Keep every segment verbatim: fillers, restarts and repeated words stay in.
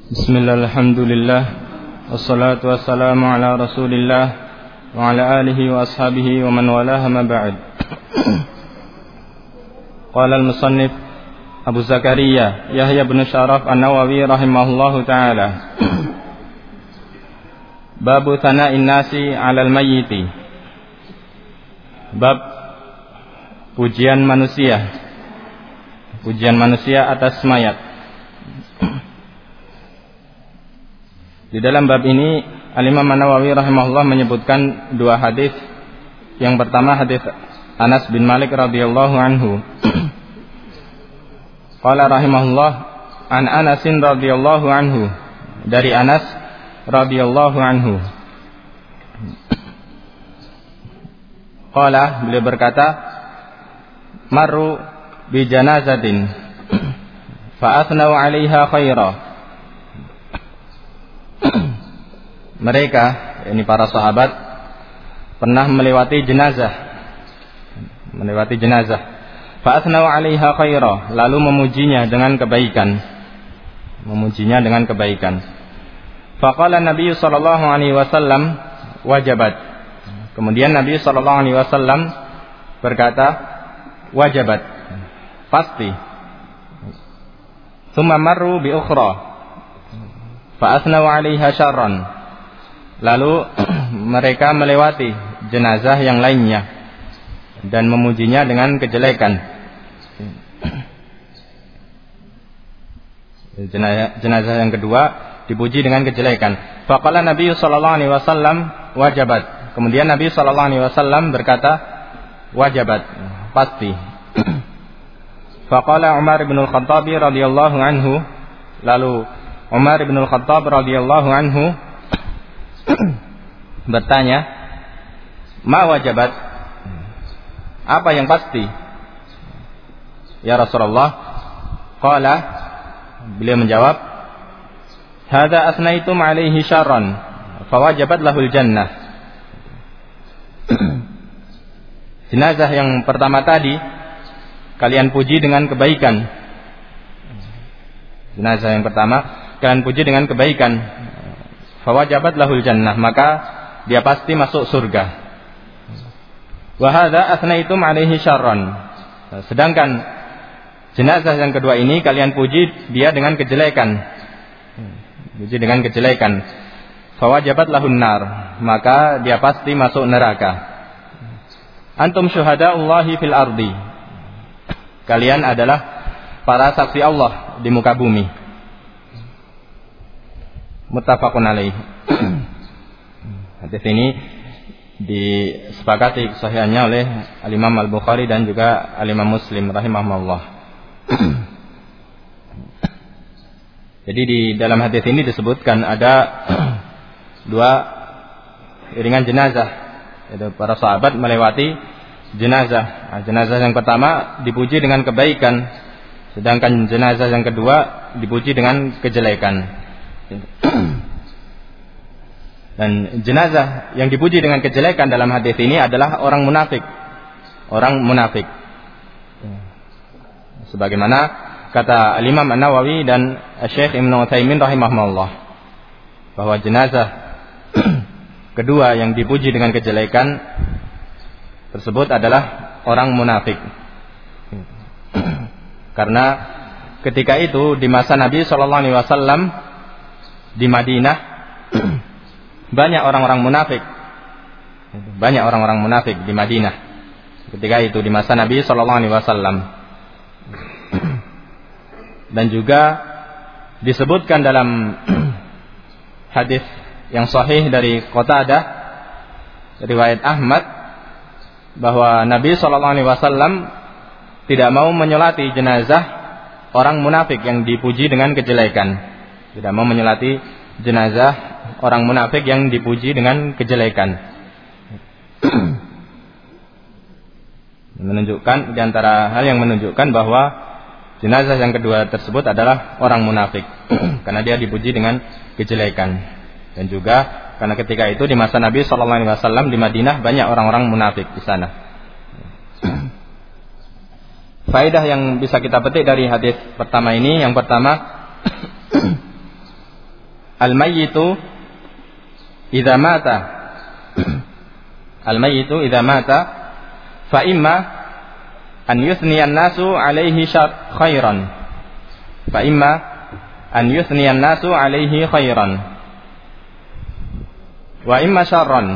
Bismillah, alhamdulillah, wassalatu wassalamu ala rasulillah wa ala alihi wa ashabihi wa man walaha ma ba'd. Qala al-musannif Abu Zakaria Yahya bin Syaraf An-Nawawi rahimahullahu ta'ala, Babu thana'in nasi 'alal mayyiti. Bab pujian manusia, pujian manusia atas mayat. Di dalam bab ini Al-Imam An-Nawawi rahimahullah menyebutkan dua hadis. Yang pertama hadis Anas bin Malik radhiyallahu anhu. Qala rahimahullah an Anasin radhiyallahu anhu, dari Anas radhiyallahu anhu. Qala, beliau berkata, marru bi janazatin fa athnau 'alaiha khaira. Mereka, ini para sahabat, pernah melewati jenazah, melewati jenazah. Fa athnau 'alaiha khaira, lalu memujinya dengan kebaikan, memujinya dengan kebaikan. Faqala Nabi sallallahu alaihi wasallam wajabat. Kemudian Nabi sallallahu alaihi wasallam berkata, wajabat, pasti. Tsumma marru bi ukhra fa athnau 'alaiha syarran. Lalu mereka melewati jenazah yang lainnya dan memujinya dengan kejelekan. Jenazah, jenazah yang kedua dipuji dengan kejelekan. Faqala Nabi sallallahu alaihi wasallam wajabat. Kemudian Nabi sallallahu alaihi wasallam berkata, wajabat, pasti. Faqala Umar bin Al-Khattab radhiyallahu anhu. Lalu Umar bin Al-Khattab radhiyallahu anhu bertanya, ma wajabat, apa yang pasti ya Rasulullah? Qala, beliau menjawab, hadza asnaitum alaihi syarran fawajabat lahul jannah. Jenazah yang pertama tadi kalian puji dengan kebaikan. Jenazah yang pertama kalian puji dengan kebaikan. Fawajabat lahul jannah, maka dia pasti masuk surga. Wa hadza athnaitum alaihi syarran. Sedangkan jenazah yang kedua ini kalian puji dia dengan kejelekan. Puji dengan kejelekan. Fawajabat lahun nar, maka dia pasti masuk neraka. Antum syuhadaullahi fil ardi. Kalian adalah para saksi Allah di muka bumi. Muttafaqun alaih. Hadis ini disepakati kesahihannya oleh Al-Imam Al-Bukhari dan juga Al-Imam Muslim rahimahumullah. Jadi di dalam hadis ini disebutkan ada dua iringan jenazah. Yaitu para sahabat melewati jenazah. Nah, jenazah yang pertama dipuji dengan kebaikan, sedangkan jenazah yang kedua dipuji dengan kejelekan. Dan jenazah yang dipuji dengan kejelekan dalam hadis ini adalah orang munafik. Orang munafik. Sebagaimana kata Al-Imam An-Nawawi dan Syekh Ibnu Utsaimin rahimahullah, bahwa jenazah kedua yang dipuji dengan kejelekan tersebut adalah orang munafik. Karena ketika itu di masa Nabi sallallahu alaihi wasallam di Madinah banyak orang-orang munafik. Banyak orang-orang munafik di Madinah ketika itu di masa Nabi sallallahu alaihi wasallam. Dan juga disebutkan dalam hadis yang sahih dari Qatadah riwayat Ahmad bahwa Nabi sallallahu alaihi wasallam tidak mau menyolati jenazah orang munafik yang dipuji dengan kejelekan. Tidak mau menyolati jenazah orang munafik yang dipuji dengan kejelekan. Menunjukkan, di antara hal yang menunjukkan bahwa jenazah yang kedua tersebut adalah orang munafik karena dia dipuji dengan kejelekan. Dan juga karena ketika itu di masa Nabi sallallahu alaihi wasallam di Madinah banyak orang-orang munafik di sana. Faedah yang bisa kita petik dari hadis pertama ini, yang pertama al-mayyitu idza mata al-mayyitu idza mata fa imma an yuthni an-nasu alaihi khairan fa imma an yuthni an-nasu alaihi khairan wa imma syarran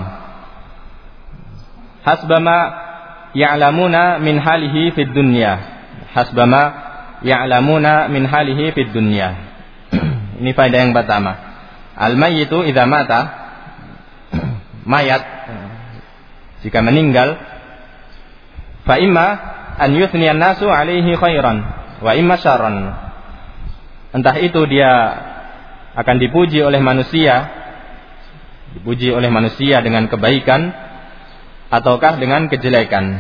hasbama ya'lamuna min halihi fid dunya hasbama ya'lamuna min halihi fid dunya. Ini faedah yang pertama. Al-mayyitu idza mata, mayat jika meninggal, fa imma an yuthni an-nasu alaihi khairan wa imma syarran. Entah itu dia akan dipuji oleh manusia, dipuji oleh manusia dengan kebaikan ataukah dengan kejelekan.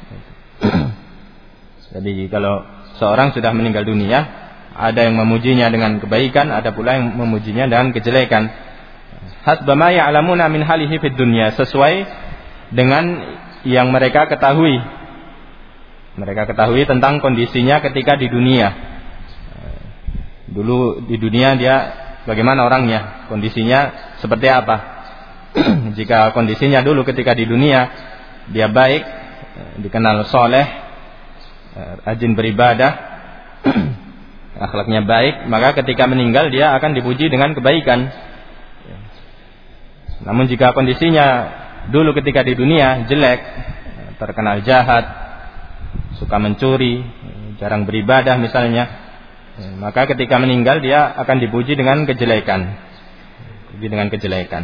Jadi kalau seorang sudah meninggal dunia, ada yang memujinya dengan kebaikan, ada pula yang memujinya dengan kejelekan. Hasbama ya'lamuna min halihi fid dunya, sesuai dengan yang mereka ketahui. Mereka ketahui tentang kondisinya ketika di dunia. Dulu di dunia dia bagaimana orangnya, kondisinya seperti apa. Jika kondisinya dulu ketika di dunia dia baik, dikenal soleh, rajin beribadah, akhlaknya baik, maka ketika meninggal dia akan dipuji dengan kebaikan. Namun jika kondisinya dulu ketika di dunia jelek, terkenal jahat, suka mencuri, jarang beribadah misalnya, maka ketika meninggal dia akan dipuji dengan kejelekan. Dipuji dengan kejelekan.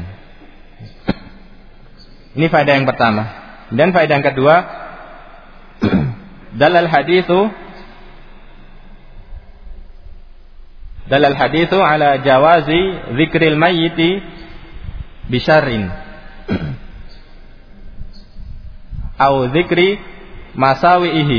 Ini faedah yang pertama. Dan faedah yang kedua, dalal hadithu dalal hadithu ala jawazi dzikril mayyiti bisyarrin au dzikri masawihi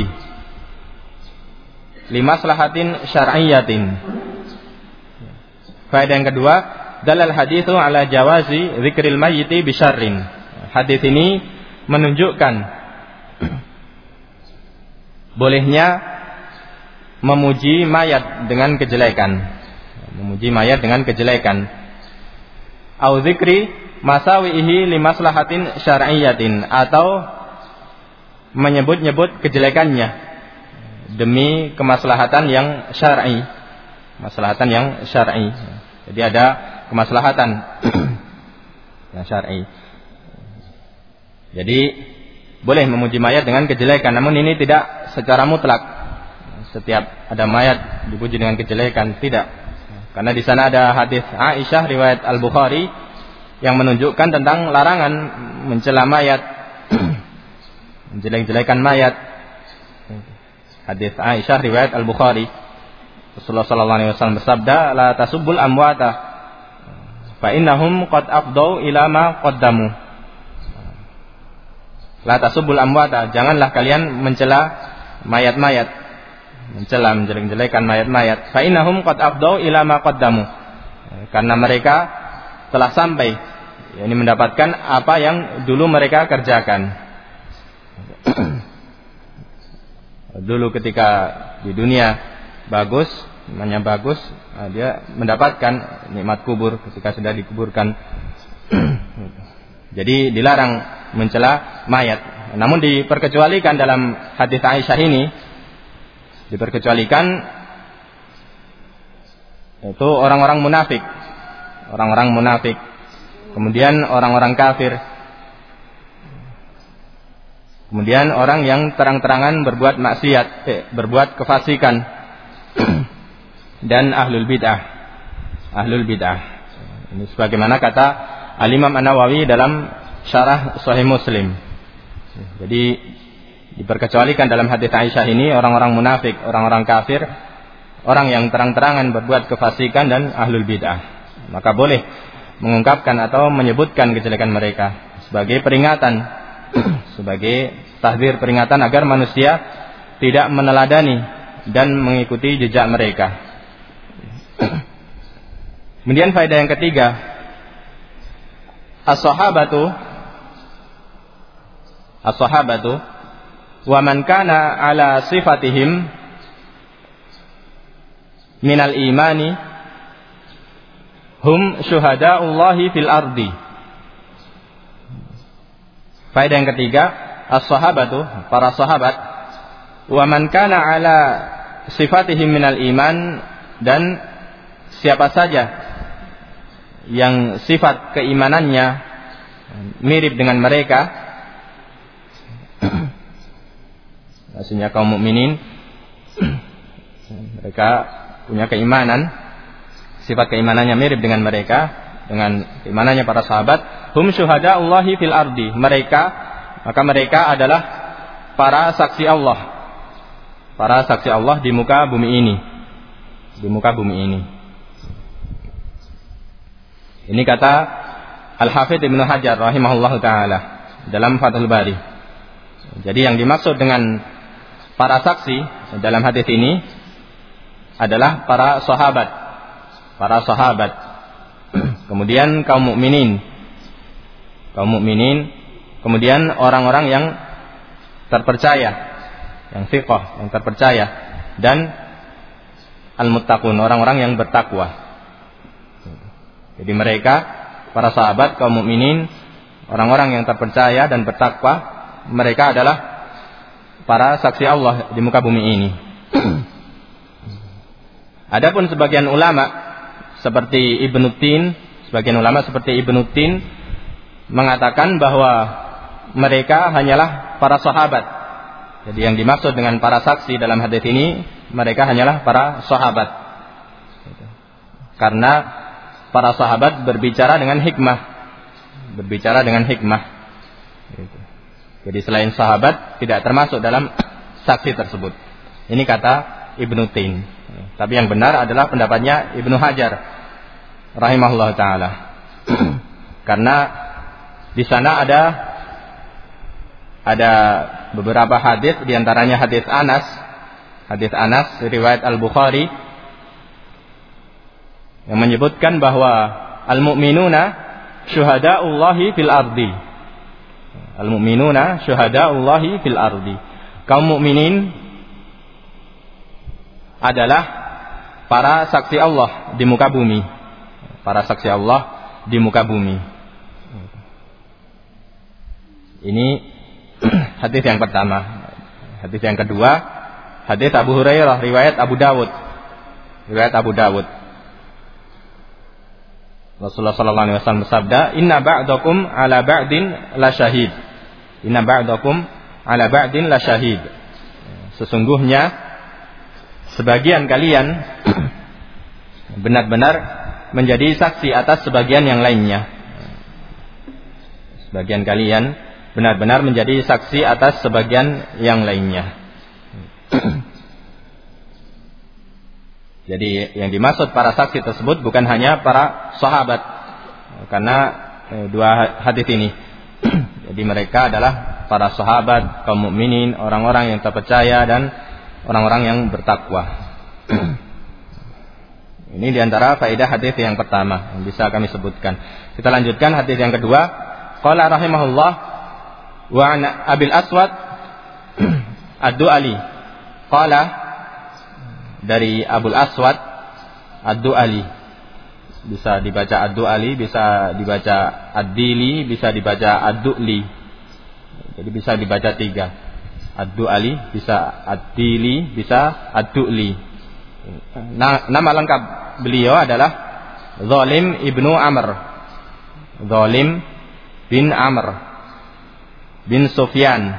limaslahatin syar'iyyatin. Faedah yang kedua, dalal hadithu ala jawazi dzikril mayyiti bisyarrin. Hadis ini menunjukkan bolehnya memuji mayat dengan kejelekan, memuji mayat dengan kejelekan. Au dzikri masawihi limaslahatin syar'iyyatin, atau menyebut-nyebut kejelekannya demi kemaslahatan yang syar'i, maslahatan yang syar'i. Jadi ada kemaslahatan yang syar'i. Jadi boleh memuji mayat dengan kejelekan, namun ini tidak secara mutlak. Setiap ada mayat dipuji dengan kejelekan, tidak. Karena di sana ada hadis Aisyah riwayat Al-Bukhari yang menunjukkan tentang larangan mencela mayat, menjelek-jelekan mayat. Hadis Aisyah riwayat Al-Bukhari. Rasulullah sallallahu alaihi wasallam bersabda, "La tasubbul amwata fa innahum qad afdau ila ma qaddamu." La tasubbul amwata, janganlah kalian mencela mayat-mayat, mencela menjelek-jelekan mayat-mayat. Fa innahum qad afdau ila ma qaddamu, karena mereka telah sampai, yakni mendapatkan apa yang dulu mereka kerjakan. Dulu ketika di dunia bagus, namanya bagus, dia mendapatkan nikmat kubur ketika sudah dikuburkan. Jadi dilarang mencela mayat. Namun diperkecualikan dalam hadis Aisyah ini, diperkecualikan itu orang-orang munafik, orang-orang munafik, kemudian orang-orang kafir, kemudian orang yang terang-terangan berbuat maksiat, eh, berbuat kefasikan, dan ahlul bid'ah, ahlul bid'ah. Ini sebagaimana kata Al-Imam An-Nawawi dalam syarah Sahih Muslim. Jadi diperkecualikan dalam hadis Aisyah ini orang-orang munafik, orang-orang kafir, orang yang terang-terangan berbuat kefasikan dan ahlul bid'ah. Maka boleh mengungkapkan atau menyebutkan kejelekan mereka sebagai peringatan, sebagai tahdzir, peringatan agar manusia tidak meneladani dan mengikuti jejak mereka. Kemudian faedah yang ketiga, as-sahabatu as-sahabatu wa man kana ala sifatihim minal imani hum syuhada'ullahi fil ardi. Faedah yang ketiga, as-sahabatu, para sahabat, wa man kana ala sifatihim minal iman, dan siapa saja yang sifat keimanannya mirip dengan mereka, maksudnya kaum mukminin, mereka punya keimanan, sifat keimanannya mirip dengan mereka, dengan keimanannya para sahabat, hum syuhada'ullahi fil ardi, mereka, maka mereka adalah para saksi Allah, para saksi Allah di muka bumi ini, di muka bumi ini. Ini kata Al-Hafidz Ibnu Hajar rahimahullahu taala dalam Fathul Bari. Jadi yang dimaksud dengan para saksi dalam hadis ini adalah para sahabat, para sahabat. Kemudian kaum mukminin, kaum mukminin, kemudian orang-orang yang terpercaya, yang thiqah, yang terpercaya, dan al-muttaqun, orang-orang yang bertakwa. Jadi mereka, para sahabat, kaum mukminin, orang-orang yang terpercaya dan bertakwa, mereka adalah para saksi Allah di muka bumi ini. Adapun sebagian ulama seperti Ibnu Tin, sebagian ulama seperti Ibnu Tin mengatakan bahwa mereka hanyalah para sahabat. Jadi yang dimaksud dengan para saksi dalam hadis ini, mereka hanyalah para sahabat. Karena para sahabat berbicara dengan hikmah, berbicara dengan hikmah. Jadi selain sahabat tidak termasuk dalam saksi tersebut. Ini kata Ibnu Tin. Tapi yang benar adalah pendapatnya Ibnu Hajar rahimahullah taala. Karena di sana ada ada beberapa hadis, di antaranya hadis Anas, hadis Anas riwayat Al-Bukhari yang menyebutkan bahwa al-mu'minuna syuhada'ullahi fil ardi. Al-mu'minuna syuhada'ullahi fil ardi. Kaum mukminin adalah para saksi Allah di muka bumi. Para saksi Allah di muka bumi. Ini hadis yang pertama. Hadis yang kedua, hadis Abu Hurairah riwayat Abu Dawud. Riwayat Abu Dawud. Rasulullah sallallahu alaihi wasallam bersabda, "Inna ba'dakum 'ala ba'din la syahid." Inna ba'dakum 'ala ba'din la syahid. Sesungguhnya sebagian kalian benar-benar menjadi saksi atas sebagian yang lainnya. Sebagian kalian benar-benar menjadi saksi atas sebagian yang lainnya. Jadi yang dimaksud para saksi tersebut bukan hanya para sahabat, karena eh, dua hadis ini. Jadi mereka adalah para sahabat, kaum mukminin, orang-orang yang terpercaya dan orang-orang yang bertakwa. Ini diantara faedah hadis yang pertama yang bisa kami sebutkan. Kita lanjutkan hadis yang kedua. Qala rahimahullah wa an Abil Aswad Ad-Du'ali. Qala, dari Abul Aswad Ad-Du'ali. Bisa dibaca Ad-Du'ali, bisa dibaca Ad-Dili, bisa dibaca Ad-Du'li. Jadi bisa dibaca tiga. Ad-Du'ali, bisa Ad-Dili, bisa Ad-Du'li. Nah, nama lengkap beliau adalah Zalim ibnu Amr. Zalim bin Amr bin Sufyan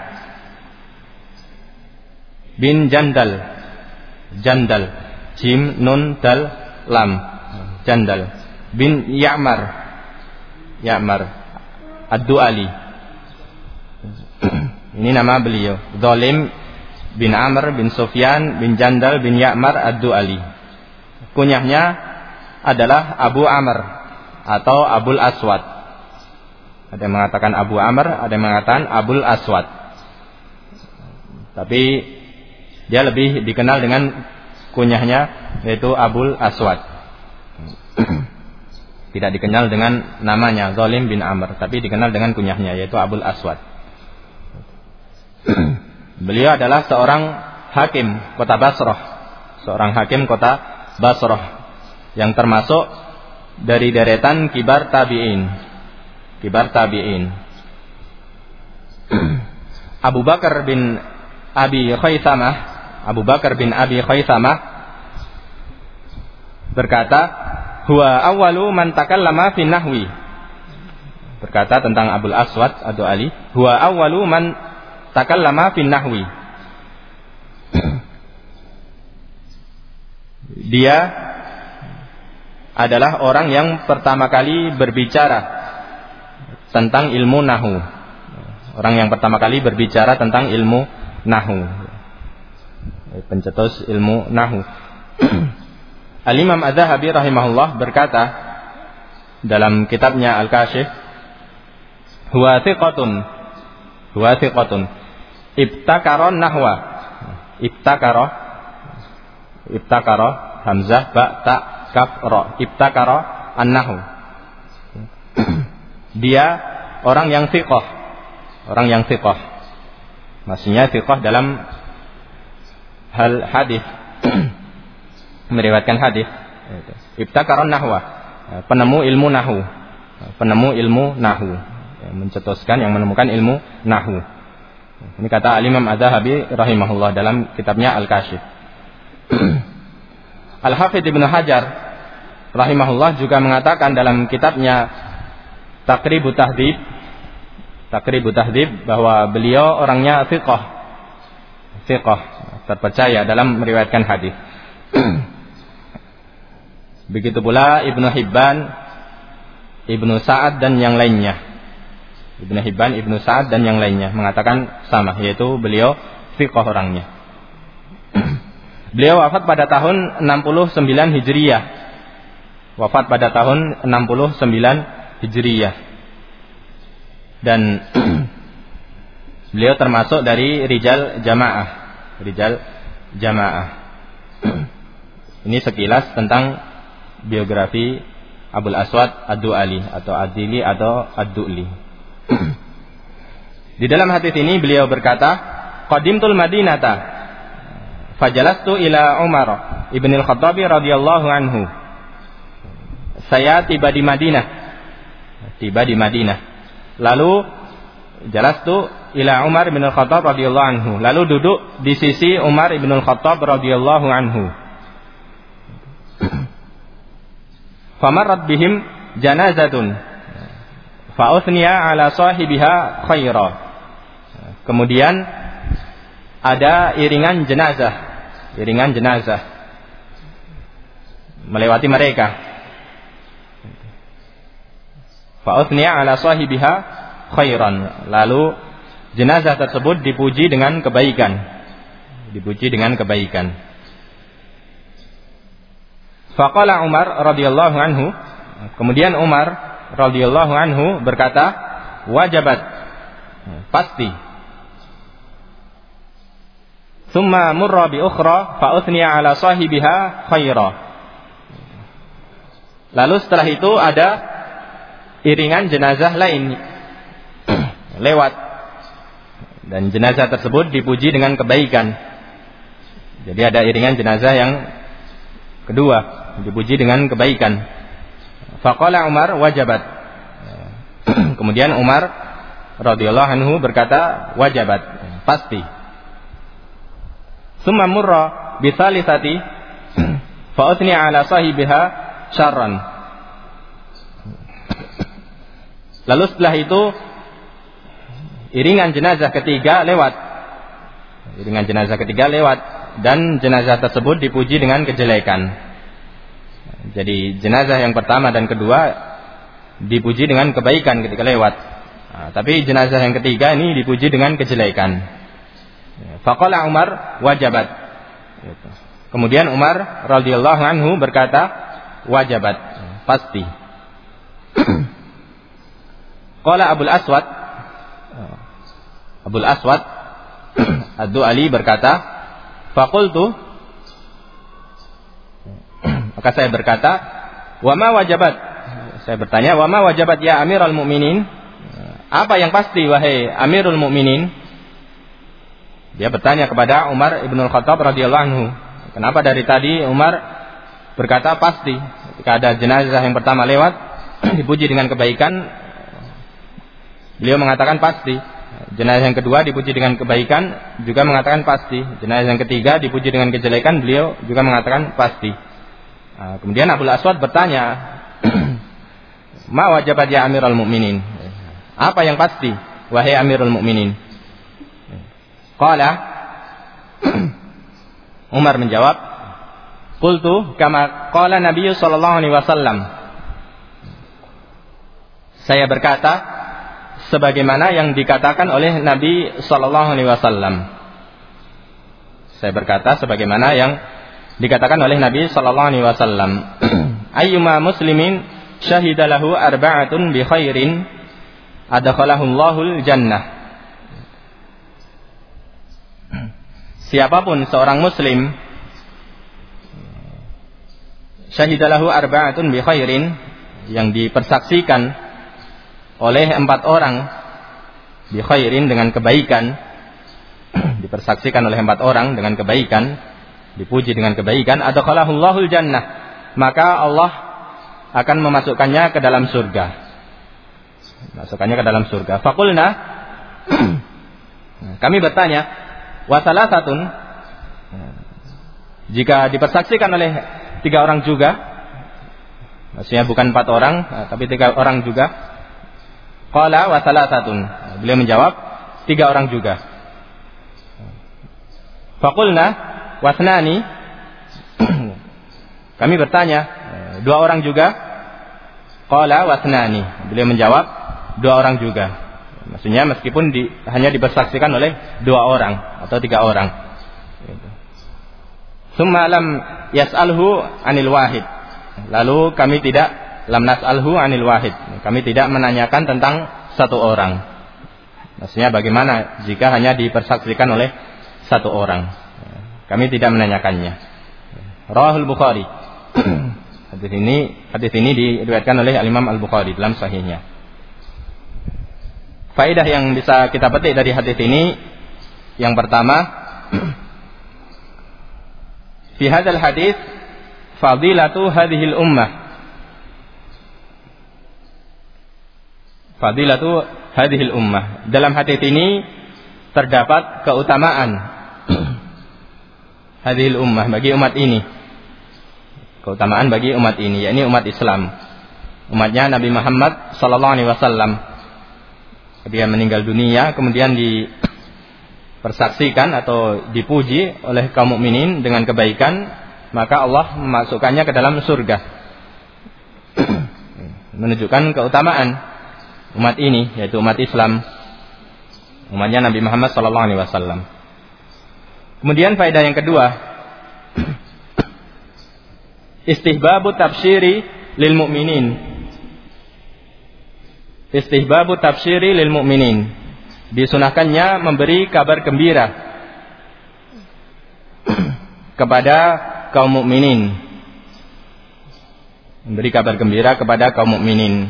bin Jandal. Jandal, jim nun dal lam, Jandal bin Ya'mar, Ya'mar Ad-Du'ali. Ini nama beliau, Zalim bin Amr bin Sufyan bin Jandal bin Ya'mar Ad-Du'ali. Kunyahnya adalah Abu Amr atau Abul Aswad. Ada yang mengatakan Abu Amr, ada yang mengatakan Abul Aswad. Tapi dia lebih dikenal dengan kunyahnya, yaitu Abul Aswad. Tidak dikenal dengan namanya Zalim bin Amr, tapi dikenal dengan kunyahnya, yaitu Abul Aswad. Beliau adalah seorang hakim kota Basrah, seorang hakim kota Basrah yang termasuk dari deretan kibar tabi'in. Kibar tabi'in. Abu Bakar bin Abi Khaisamah, Abu Bakar bin Abi Khaisamah berkata, "Huwa awwalu man takallama fi nahwi." Berkata tentang Abul Aswad Ad-Du'ali, "Huwa awwalu man takallama fi nahwi." Dia adalah orang yang pertama kali berbicara tentang ilmu nahu. Orang yang pertama kali berbicara tentang ilmu nahu. Pencetus ilmu nahu. Al-Imam Az-Zahabi rahimahullah berkata dalam kitabnya Al-Kashif, "Huwa thiqatun, huwa thiqatun, ibtakara nahwa." Ibtakara, ibtakara, hamzah, ba, ta, kaf, ra. Ibtakara an-nahu. Dia orang yang thiqah, orang yang thiqah. Maksudnya thiqah dalam hal hadis, meriwayatkan hadis. Ibtakara nahwa, penemu ilmu nahu, penemu ilmu nahu, mencetuskan yang menemukan ilmu nahu. Ini kata Al-Imam Az-Zahabi rahimahullah dalam kitabnya Al-Kashif. Al-Hafidz Ibnu Hajar rahimahullah juga mengatakan dalam kitabnya Taqribut Tahdhib, Taqribut Tahdhib, bahwa beliau orangnya thiqah, thiqah, terpercaya dalam meriwayatkan hadis. Begitu pula Ibnu Hibban, Ibnu Sa'ad dan yang lainnya. Ibnu Hibban, Ibnu Sa'ad dan yang lainnya mengatakan sama, yaitu beliau thiqah orangnya. Beliau wafat pada tahun enam puluh sembilan Hijriyah. Wafat pada tahun enam puluh sembilan Hijriyah. Dan beliau termasuk dari rijal jamaah, rijal jamaah. Ini sekilas tentang biografi Abul Aswad Ad-Du'ali atau Ad-Dili atau Ad-Du'li. Di dalam hadis ini beliau berkata, "Qadimtul Madinata fajalastu ila Umar ibn al-Khattab radhiyallahu anhu." Saya tiba di Madinah. Tiba di Madinah. Lalu jalastu ila Umar ibn al-Khattab radhiyallahu anhu. Lalu duduk di sisi Umar ibn al-Khattab radhiyallahu anhu. Famarrat bihim janazatun fa uthniya ala sahibiha khaira. Kemudian ada iringan jenazah, iringan jenazah melewati mereka. Fa uthniya ala sahibiha khairan. Lalu jenazah tersebut dipuji dengan kebaikan. Dipuji dengan kebaikan. Faqala Umar radhiyallahu anhu, kemudian Umar radhiyallahu anhu berkata, wajabat, pasti. Tsumma murra bi ukhra fa uthniya ala sahibiha khaira. Lalu setelah itu ada iringan jenazah lain lewat, dan jenazah tersebut dipuji dengan kebaikan. Jadi ada iringan jenazah yang kedua dipuji dengan kebaikan. Faqala Umar wajabat. Kemudian Umar radhiyallahu anhu berkata, wajabat, pasti. Tsumma murra bi thalithati fa uthni ala sahibiha syarran. Lalu setelah itu iringan jenazah ketiga lewat. Iringan jenazah ketiga lewat dan jenazah tersebut dipuji dengan kejelekan. Jadi jenazah yang pertama dan kedua dipuji dengan kebaikan ketika lewat. Nah, tapi jenazah yang ketiga ini dipuji dengan kejelekan. Faqala Umar wajabat. Kemudian Umar radhiyallahu anhu berkata, wajabat, pasti. Qala Abul Aswad, Abul Aswad Ad-Du'ali berkata, faqultu, maka saya berkata, wa ma wajabat? Saya bertanya, wa ma wajabat ya Amirul Mukminin? Apa yang pasti wahai Amirul Mukminin? Dia bertanya kepada Umar ibn al-Khattab radhiyallahu anhu. Kenapa dari tadi Umar berkata pasti? Ketika ada jenazah yang pertama lewat dipuji dengan kebaikan, beliau mengatakan pasti. Jenazah yang kedua dipuji dengan kebaikan, juga mengatakan pasti. Jenazah yang ketiga dipuji dengan kejelekan, beliau juga mengatakan pasti. Nah, kemudian Abul Aswad bertanya, "Ma wajabat ya Amirul Mukminin?" Apa yang pasti, wahai Amirul Mukminin? Qala, Umar menjawab, "Qultu kama qala Nabi sallallahu alaihi wasallam." Saya berkata sebagaimana yang dikatakan oleh Nabi sallallahu alaihi wasallam. Saya berkata sebagaimana yang dikatakan oleh Nabi sallallahu alaihi wasallam. Ayyuma muslimin syahida lahu arba'atun bi khairin adkhalahu Allahul jannah. Siapapun seorang muslim syahida lahu arba'atun bi khairin, yang dipersaksikan oleh empat orang bi khairin dengan kebaikan, dipersaksikan oleh empat orang dengan kebaikan, dipuji dengan kebaikan, adkhalahu Allahul jannah, maka Allah akan memasukkannya ke dalam surga. Masukkannya ke dalam surga. Faqulna, kami bertanya, wa salasatun, jika dipersaksikan oleh tiga orang juga, maksudnya bukan empat orang tapi tiga orang juga. Qala wa salasatun, beliau menjawab tiga orang juga. Faqulna wasnani, kami bertanya, dua orang juga? Qala wasnani, beliau menjawab dua orang juga. Maksudnya meskipun di, hanya dipersaksikan oleh dua orang atau tiga orang. Summa lam yas'alhu anil wahid, lalu kami tidak lam nas'alhu anil wahid, kami tidak menanyakan tentang satu orang. Maksudnya bagaimana jika hanya dipersaksikan oleh satu orang, kami tidak menanyakannya. Rawahul Bukhari. Hadis ini hadis ini diriwayatkan oleh Al-Imam Al-Bukhari dalam sahihnya. Faedah yang bisa kita petik dari hadis ini, yang pertama, fi hadzal hadis fadilatu hadhil ummah. Fadilatu hadhil ummah. Dalam hadis ini terdapat keutamaan hadhil ummah, bagi umat ini. Keutamaan bagi umat ini, yakni umat Islam. Umatnya Nabi Muhammad sallallahu alaihi wasallam. Dia meninggal dunia, kemudian dipersaksikan atau dipuji oleh kaum mukminin dengan kebaikan, maka Allah memasukkannya ke dalam surga. Menunjukkan keutamaan umat ini, yaitu umat Islam, umatnya Nabi Muhammad sallallahu alaihi wasallam. Kemudian faedah yang kedua, istihbabu tafsiri lil mu'minin. Istihbabu tafsiri lil mu'minin, disunahkannya memberi kabar gembira kepada kaum mukminin. Memberi kabar gembira kepada kaum mukminin.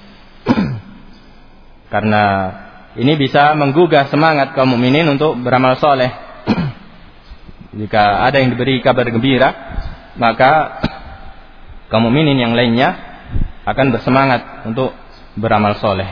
Karena ini bisa menggugah semangat kaum mukminin untuk beramal soleh. Jika ada yang diberi kabar gembira, maka kaum mukminin yang lainnya akan bersemangat untuk beramal soleh.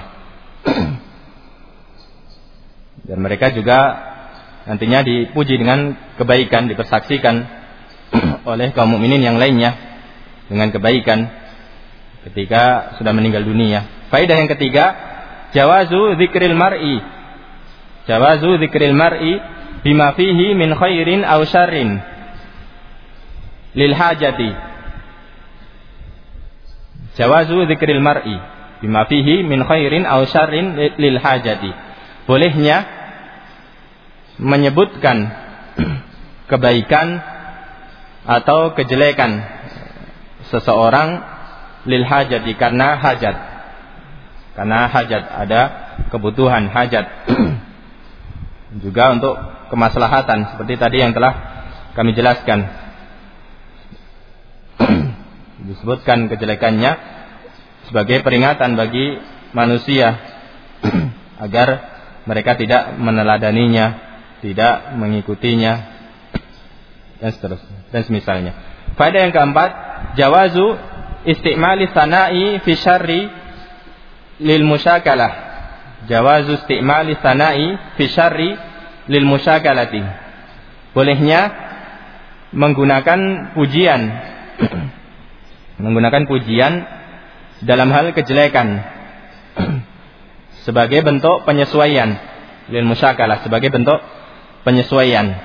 Dan mereka juga nantinya dipuji dengan kebaikan, dipersaksikan oleh kaum mukminin yang lainnya dengan kebaikan ketika sudah meninggal dunia. Faedah yang ketiga, jawazu dzikril mar'i. Jawazu dzikril mar'i bima fihi min khairin aw syarrin lil hajati. Jawazu dzikril mar'i bima fihi min khairin aw syarrin lil hajati. Bolehnya menyebutkan kebaikan atau kejelekan seseorang lil hajati, karena hajat. Karena hajat, ada kebutuhan hajat. Juga untuk kemaslahatan seperti tadi yang telah kami jelaskan. Disebutkan kejelekannya sebagai peringatan bagi manusia agar mereka tidak meneladaninya, tidak mengikutinya, dan seterusnya, dan semisalnya. Faedah yang keempat, jawazu istimali sana'i fi syarri lil musyakalah. Jawazu istimali sana'i fi syarri lil musyakalati. Bolehnya menggunakan pujian menggunakan pujian dalam hal kejelekan sebagai bentuk penyesuaian lil musyakalah, sebagai bentuk penyesuaian.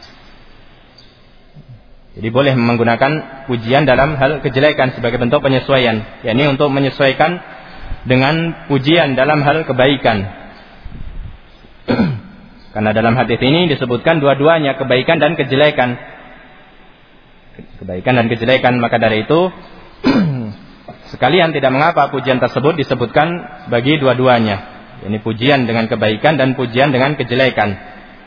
Jadi boleh menggunakan pujian dalam hal kejelekan sebagai bentuk penyesuaian, yakni untuk menyesuaikan dengan pujian dalam hal kebaikan. Karena dalam hadis ini disebutkan dua-duanya, kebaikan dan kejelekan. Kebaikan dan kejelekan, maka dari itu sekalian tidak mengapa pujian tersebut disebutkan bagi dua-duanya. Ini pujian dengan kebaikan dan pujian dengan kejelekan.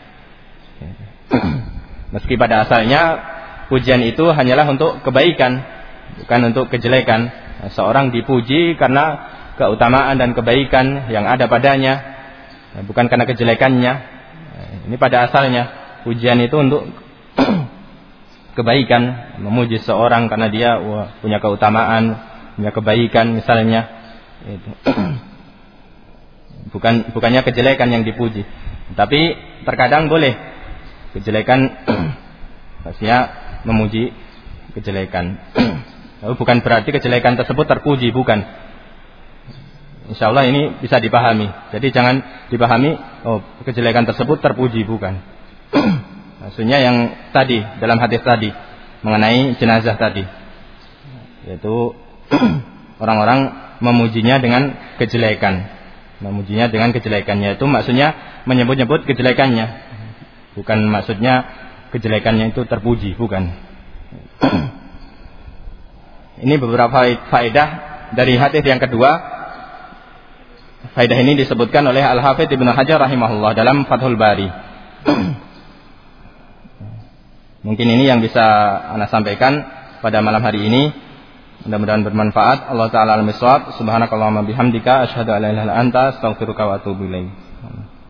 Meski pada asalnya pujian itu hanyalah untuk kebaikan, bukan untuk kejelekan. Seorang dipuji karena keutamaan dan kebaikan yang ada padanya, bukan karena kejelekannya. Ini pada asalnya pujian itu untuk kebaikan, memuji seorang karena dia wah, punya keutamaan, punya kebaikan misalnya. Itu. Bukan bukannya kejelekan yang dipuji, tapi terkadang boleh kejelekan pastinya memuji kejelekan. Lalu bukan berarti kejelekan tersebut terpuji, bukan. Insya Allah ini bisa dipahami. Jadi jangan dipahami oh kejelekan tersebut terpuji, bukan. Maksudnya yang tadi dalam hadis tadi mengenai jenazah tadi, yaitu orang-orang memujinya dengan kejelekan, memujinya dengan kejelekannya, itu maksudnya menyebut-nyebut kejelekannya, bukan maksudnya kejelekannya itu terpuji, bukan. Ini beberapa faedah dari hadis yang kedua. Faedah ini disebutkan oleh Al-Hafidz Ibnu Hajar rahimahullah dalam Fathul Bari. Mungkin ini yang bisa Anda sampaikan pada malam hari ini. Mudah-mudahan bermanfaat. Allah Ta'ala al-miswab. Subhanakallahumma bihamdika asyhadu an la ilaha illa anta astaghfiruka wa atubu ilaik.